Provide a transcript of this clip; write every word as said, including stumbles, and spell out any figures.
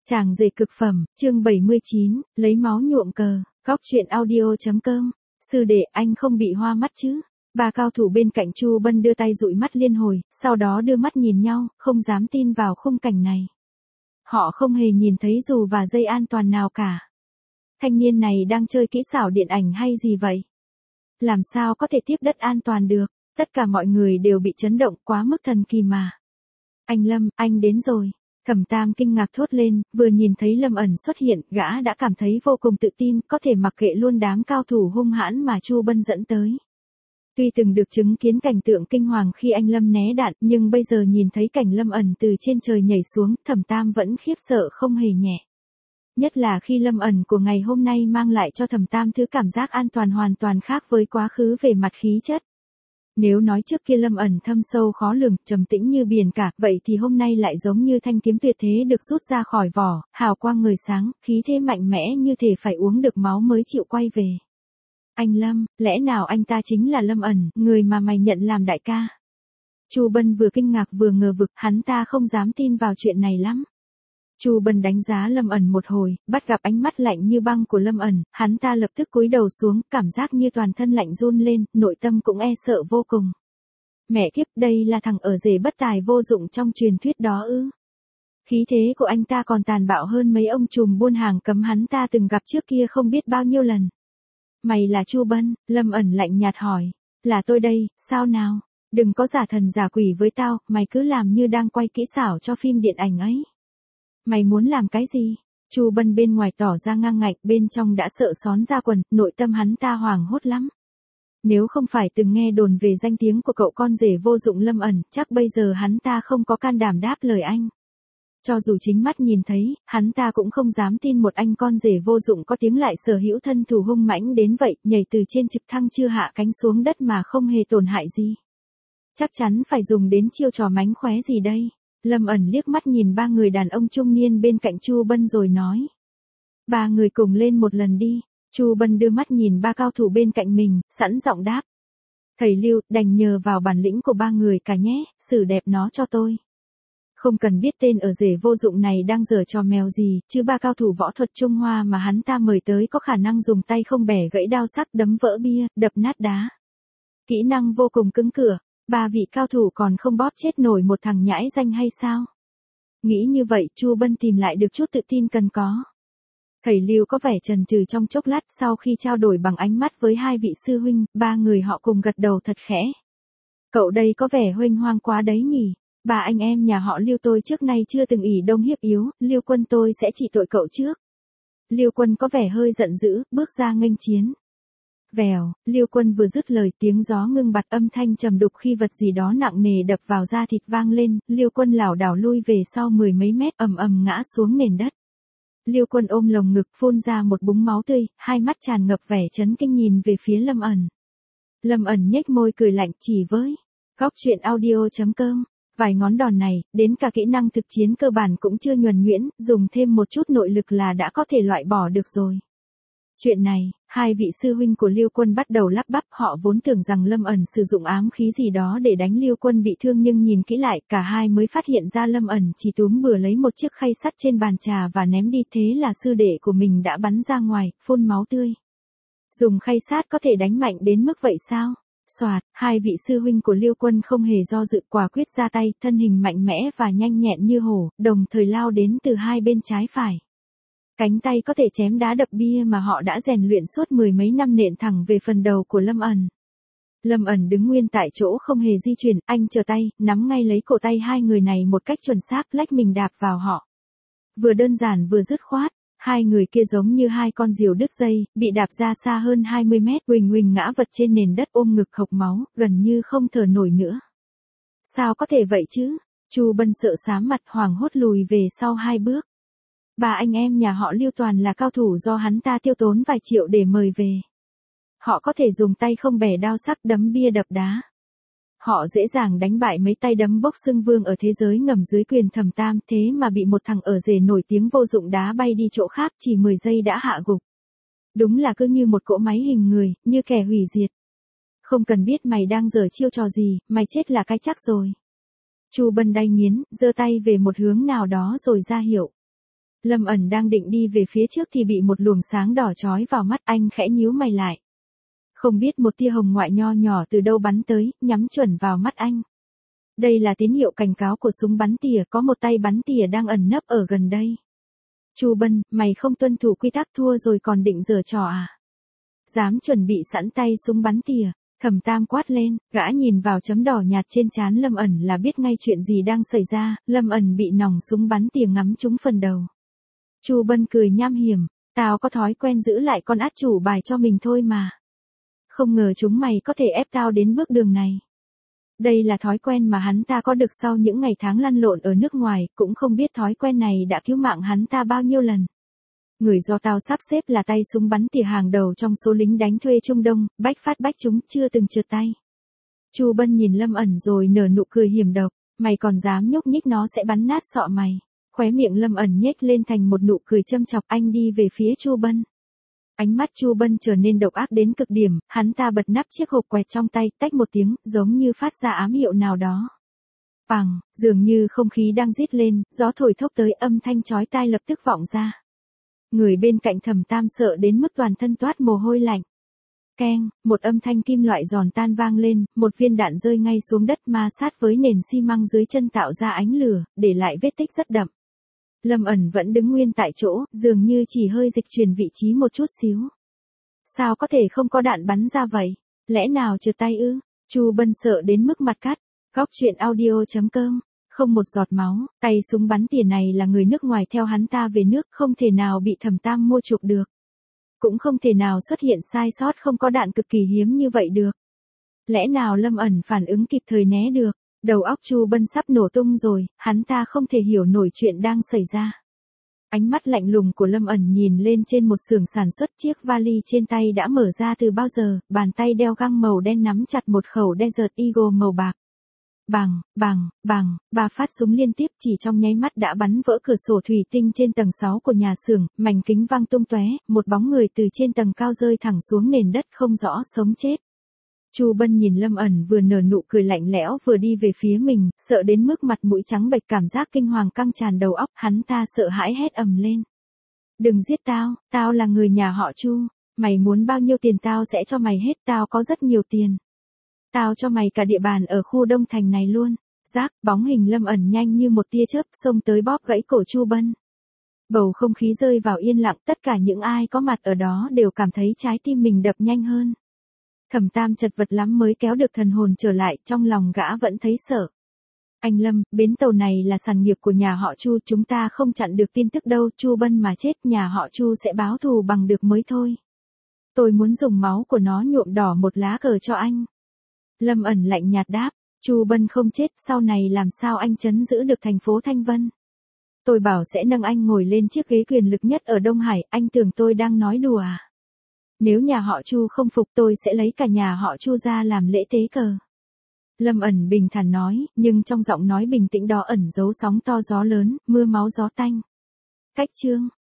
Chàng rể cực phẩm, chương bảy mươi chín, lấy máu nhuộm cờ, góc truyện audio.com. Sư đệ, anh không bị hoa mắt chứ? Ba cao thủ bên cạnh Chu Bân đưa tay dụi mắt liên hồi, sau đó đưa mắt nhìn nhau, không dám tin vào khung cảnh này. Họ không hề nhìn thấy dù và dây an toàn nào cả. Thanh niên này đang chơi kỹ xảo điện ảnh hay gì vậy? Làm sao có thể tiếp đất an toàn được? Tất cả mọi người đều bị chấn động, quá mức thần kỳ mà. Anh Lâm, anh đến rồi. Thẩm Tam kinh ngạc thốt lên, vừa nhìn thấy Lâm ẩn xuất hiện, gã đã cảm thấy vô cùng tự tin, có thể mặc kệ luôn đám cao thủ hung hãn mà Chu Bân dẫn tới. Tuy từng được chứng kiến cảnh tượng kinh hoàng khi anh Lâm né đạn, nhưng bây giờ nhìn thấy cảnh Lâm ẩn từ trên trời nhảy xuống, Thẩm Tam vẫn khiếp sợ không hề nhẹ. Nhất là khi Lâm ẩn của ngày hôm nay mang lại cho Thẩm Tam thứ cảm giác an toàn hoàn toàn khác với quá khứ về mặt khí chất. Nếu nói trước kia Lâm ẩn thâm sâu khó lường, trầm tĩnh như biển cả, vậy thì hôm nay lại giống như thanh kiếm tuyệt thế được rút ra khỏi vỏ, hào quang ngời sáng, khí thế mạnh mẽ như thể phải uống được máu mới chịu quay về. Anh Lâm, lẽ nào anh ta chính là Lâm ẩn, người mà mày nhận làm đại ca? Chu Bân vừa kinh ngạc vừa ngờ vực, hắn ta không dám tin vào chuyện này lắm. Chu Bân đánh giá Lâm ẩn một hồi, bắt gặp ánh mắt lạnh như băng của Lâm ẩn, hắn ta lập tức cúi đầu xuống, cảm giác như toàn thân lạnh run lên, nội tâm cũng e sợ vô cùng. Mẹ kiếp, đây là thằng ở rể bất tài vô dụng trong truyền thuyết đó ư? Khí thế của anh ta còn tàn bạo hơn mấy ông trùm buôn hàng cấm hắn ta từng gặp trước kia không biết bao nhiêu lần. Mày là Chu Bân? Lâm ẩn lạnh nhạt hỏi. Là tôi đây, sao nào? Đừng có giả thần giả quỷ với tao, mày cứ làm như đang quay kỹ xảo cho phim điện ảnh ấy. Mày muốn làm cái gì? Chu Bân bên ngoài tỏ ra ngang ngạnh, bên trong đã sợ xón ra quần, nội tâm hắn ta hoảng hốt lắm. Nếu không phải từng nghe đồn về danh tiếng của cậu con rể vô dụng Lâm ẩn, chắc bây giờ hắn ta không có can đảm đáp lời anh. Cho dù chính mắt nhìn thấy, hắn ta cũng không dám tin một anh con rể vô dụng có tiếng lại sở hữu thân thủ hung mãnh đến vậy, nhảy từ trên trực thăng chưa hạ cánh xuống đất mà không hề tổn hại gì. Chắc chắn phải dùng đến chiêu trò mánh khóe gì đây? Lâm ẩn liếc mắt nhìn ba người đàn ông trung niên bên cạnh Chu Bân rồi nói. Ba người cùng lên một lần đi. Chu Bân đưa mắt nhìn ba cao thủ bên cạnh mình, sẵn giọng đáp. Thầy Lưu, đành nhờ vào bản lĩnh của ba người cả nhé, xử đẹp nó cho tôi. Không cần biết tên ở rể vô dụng này đang giở trò mèo gì, chứ ba cao thủ võ thuật Trung Hoa mà hắn ta mời tới có khả năng dùng tay không bẻ gãy đao sắc, đấm vỡ bia, đập nát đá. Kỹ năng vô cùng cứng cựa. Ba vị cao thủ còn không bóp chết nổi một thằng nhãi danh hay sao? Nghĩ như vậy, Chu Bân tìm lại được chút tự tin cần có. Thầy Lưu có vẻ chần chừ trong chốc lát, sau khi trao đổi bằng ánh mắt với hai vị sư huynh, ba người họ cùng gật đầu thật khẽ. Cậu đây có vẻ huênh hoang quá đấy nhỉ? Ba anh em nhà họ Lưu tôi trước nay chưa từng ỷ đông hiếp yếu, Lưu Quân tôi sẽ trị tội cậu trước. Lưu Quân có vẻ hơi giận dữ, bước ra nghênh chiến. Vèo, Lưu Quân vừa dứt lời, tiếng gió ngưng bặt, âm thanh trầm đục khi vật gì đó nặng nề đập vào da thịt vang lên, Lưu Quân lảo đảo lui về sau mười mấy mét, ầm ầm ngã xuống nền đất. Lưu Quân ôm lồng ngực, phun ra một búng máu tươi, hai mắt tràn ngập vẻ chấn kinh nhìn về phía Lâm ẩn. Lâm ẩn nhếch môi cười lạnh, chỉ với góc truyện audio.com. Vài ngón đòn này, đến cả kỹ năng thực chiến cơ bản cũng chưa nhuần nhuyễn, dùng thêm một chút nội lực là đã có thể loại bỏ được rồi. Chuyện này, hai vị sư huynh của Lưu Quân bắt đầu lắp bắp, họ vốn tưởng rằng Lâm ẩn sử dụng ám khí gì đó để đánh Lưu Quân bị thương, nhưng nhìn kỹ lại, cả hai mới phát hiện ra Lâm ẩn chỉ túm bừa lấy một chiếc khay sắt trên bàn trà và ném đi, thế là sư đệ của mình đã bắn ra ngoài, phun máu tươi. Dùng khay sắt có thể đánh mạnh đến mức vậy sao? Soạt, hai vị sư huynh của Lưu Quân không hề do dự, quả quyết ra tay, thân hình mạnh mẽ và nhanh nhẹn như hổ, đồng thời lao đến từ hai bên trái phải. Cánh tay có thể chém đá đập bia mà họ đã rèn luyện suốt mười mấy năm nện thẳng về phần đầu của Lâm ẩn. Lâm ẩn đứng nguyên tại chỗ không hề di chuyển, anh trở tay, nắm ngay lấy cổ tay hai người này một cách chuẩn xác, lách mình đạp vào họ. Vừa đơn giản vừa dứt khoát, hai người kia giống như hai con diều đứt dây, bị đạp ra xa hơn hai mươi mét, huỳnh huỳnh ngã vật trên nền đất ôm ngực hộc máu, gần như không thở nổi nữa. Sao có thể vậy chứ? Chu Bân sợ xám mặt, hoảng hốt lùi về sau hai bước. Ba anh em nhà họ Lưu toàn là cao thủ do hắn ta tiêu tốn vài triệu để mời về. Họ có thể dùng tay không bẻ đao sắc, đấm bia đập đá. Họ dễ dàng đánh bại mấy tay đấm bốc xưng vương ở thế giới ngầm dưới quyền Thẩm Tam, thế mà bị một thằng ở rể nổi tiếng vô dụng đá bay đi chỗ khác, chỉ mười giây đã hạ gục. Đúng là cứ như một cỗ máy hình người, như kẻ hủy diệt. Không cần biết mày đang giở chiêu trò gì, mày chết là cái chắc rồi. Chu Bân đay nghiến, giơ tay về một hướng nào đó rồi ra hiệu. Lâm ẩn đang định đi về phía trước thì bị một luồng sáng đỏ chói vào mắt, anh khẽ nhíu mày lại. Không biết một tia hồng ngoại nho nhỏ từ đâu bắn tới, nhắm chuẩn vào mắt anh. Đây là tín hiệu cảnh cáo của súng bắn tỉa, có một tay bắn tỉa đang ẩn nấp ở gần đây. Chu Bân, mày không tuân thủ quy tắc thua rồi còn định giở trò à? Dám chuẩn bị sẵn tay súng bắn tỉa, Thẩm Tam quát lên, gã nhìn vào chấm đỏ nhạt trên trán Lâm ẩn là biết ngay chuyện gì đang xảy ra, Lâm ẩn bị nòng súng bắn tỉa ngắm trúng phần đầu. Chu Bân cười nham hiểm, tao có thói quen giữ lại con át chủ bài cho mình thôi mà. Không ngờ chúng mày có thể ép tao đến bước đường này. Đây là thói quen mà hắn ta có được sau những ngày tháng lăn lộn ở nước ngoài, cũng không biết thói quen này đã cứu mạng hắn ta bao nhiêu lần. Người do tao sắp xếp là tay súng bắn tỉa hàng đầu trong số lính đánh thuê Trung Đông, bách phát bách chúng chưa từng trượt tay. Chu Bân nhìn Lâm ẩn rồi nở nụ cười hiểm độc, mày còn dám nhúc nhích nó sẽ bắn nát sọ mày. Khóe miệng Lâm ẩn nhếch lên thành một nụ cười châm chọc, anh đi về phía Chu Bân. Ánh mắt Chu Bân trở nên độc ác đến cực điểm, hắn ta bật nắp chiếc hộp quẹt trong tay, tách một tiếng, giống như phát ra ám hiệu nào đó. Pằng, dường như không khí đang rít lên, gió thổi thốc tới, âm thanh chói tai lập tức vọng ra. Người bên cạnh Thẩm Tam sợ đến mức toàn thân toát mồ hôi lạnh. Keng, một âm thanh kim loại giòn tan vang lên, một viên đạn rơi ngay xuống đất ma sát với nền xi măng dưới chân tạo ra ánh lửa, để lại vết tích rất đậm. Lâm ẩn vẫn đứng nguyên tại chỗ, dường như chỉ hơi dịch chuyển vị trí một chút xíu. Sao có thể không có đạn bắn ra vậy? Lẽ nào trượt tay ư? Chu Bân sợ đến mức mặt cắt. Góc truyện audio chấm com. Không một giọt máu, tay súng bắn tỉa này là người nước ngoài theo hắn ta về nước, không thể nào bị Thẩm Tam mua chuộc được. Cũng không thể nào xuất hiện sai sót không có đạn cực kỳ hiếm như vậy được. Lẽ nào Lâm ẩn phản ứng kịp thời né được? Đầu óc Chu Bân sắp nổ tung rồi, hắn ta không thể hiểu nổi chuyện đang xảy ra. Ánh mắt lạnh lùng của Lâm ẩn nhìn lên trên một xưởng sản xuất, chiếc vali trên tay đã mở ra từ bao giờ, bàn tay đeo găng màu đen nắm chặt một khẩu Desert Eagle màu bạc. Bàng, bàng, bàng, ba phát súng liên tiếp chỉ trong nháy mắt đã bắn vỡ cửa sổ thủy tinh trên tầng sáu của nhà xưởng, mảnh kính văng tung tóe, một bóng người từ trên tầng cao rơi thẳng xuống nền đất không rõ sống chết. Chu Bân nhìn Lâm ẩn vừa nở nụ cười lạnh lẽo vừa đi về phía mình, sợ đến mức mặt mũi trắng bệch, cảm giác kinh hoàng căng tràn đầu óc, hắn ta sợ hãi hét ầm lên. Đừng giết tao, tao là người nhà họ Chu, mày muốn bao nhiêu tiền tao sẽ cho mày hết, tao có rất nhiều tiền. Tao cho mày cả địa bàn ở khu Đông Thành này luôn. Rác, bóng hình Lâm ẩn nhanh như một tia chớp xông tới bóp gãy cổ Chu Bân. Bầu không khí rơi vào yên lặng, tất cả những ai có mặt ở đó đều cảm thấy trái tim mình đập nhanh hơn. Thẩm Tam chật vật lắm mới kéo được thần hồn trở lại, trong lòng gã vẫn thấy sợ. Anh Lâm, bến tàu này là sản nghiệp của nhà họ Chu, chúng ta không chặn được tin tức đâu, Chu Bân mà chết nhà họ Chu sẽ báo thù bằng được mới thôi. Tôi muốn dùng máu của nó nhuộm đỏ một lá cờ cho anh. Lâm ẩn lạnh nhạt đáp, Chu Bân không chết, sau này làm sao anh trấn giữ được thành phố Thanh Vân? Tôi bảo sẽ nâng anh ngồi lên chiếc ghế quyền lực nhất ở Đông Hải, anh tưởng tôi đang nói đùa à? Nếu nhà họ Chu không phục tôi sẽ lấy cả nhà họ Chu ra làm lễ tế cờ. Lâm ẩn bình thản nói, nhưng trong giọng nói bình tĩnh đó ẩn giấu sóng to gió lớn, mưa máu gió tanh. Cách chương